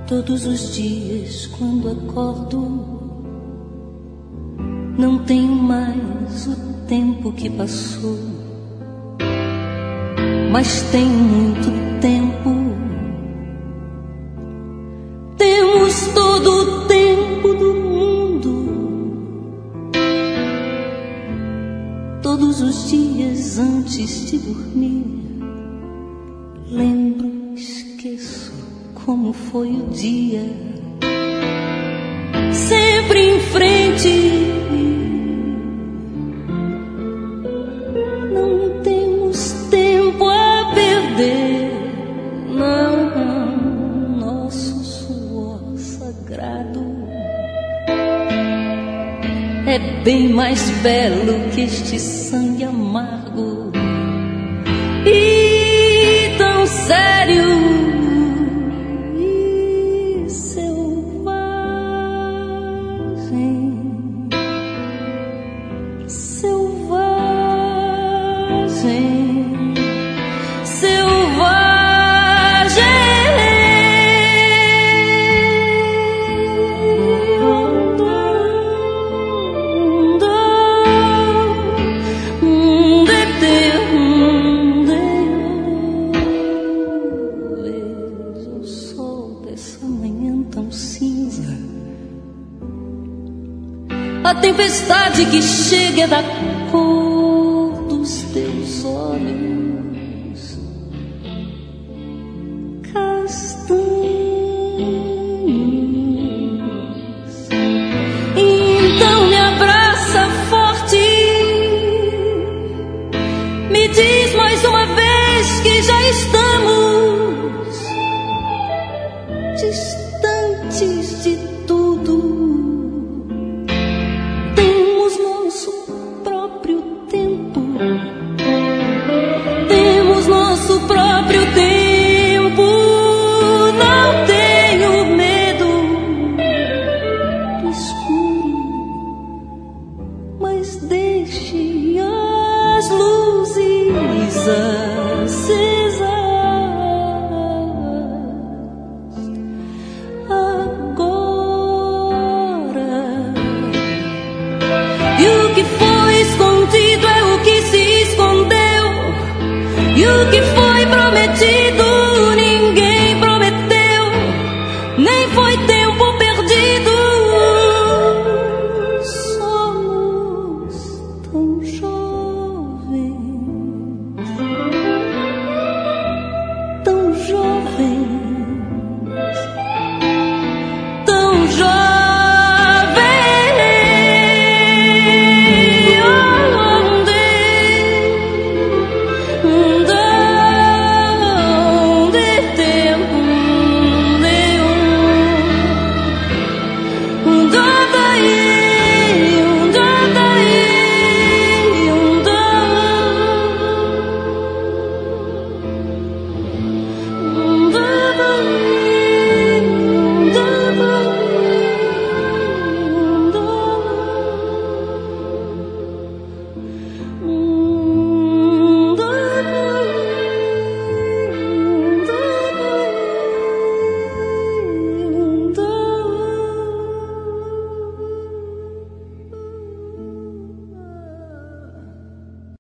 Todos os dias quando acordo, não tenho mais o tempo que passou, mas tenho muito tempo. Temos todo o tempo do mundo. Todos os dias antes de dormir, lembro, esqueço como foi o dia. Sempre em frente, não temos tempo a perder. Não, nosso suor sagrado é bem mais belo que este sangue amargo e tão sério. A tempestade que chega é da cor dos teus olhos castanhos. Então me abraça forte, me diz mais uma vez que já estamos distantes de tudo. Temos nosso próprio tempo. Não tenho medo do escuro, mas deixe as luzes acesas. Agora, e o que foi escondido é o que se escondeu, e o que foi prometido ninguém prometeu, nem foi tempo perdido. Somos tão jovens, tão jovens.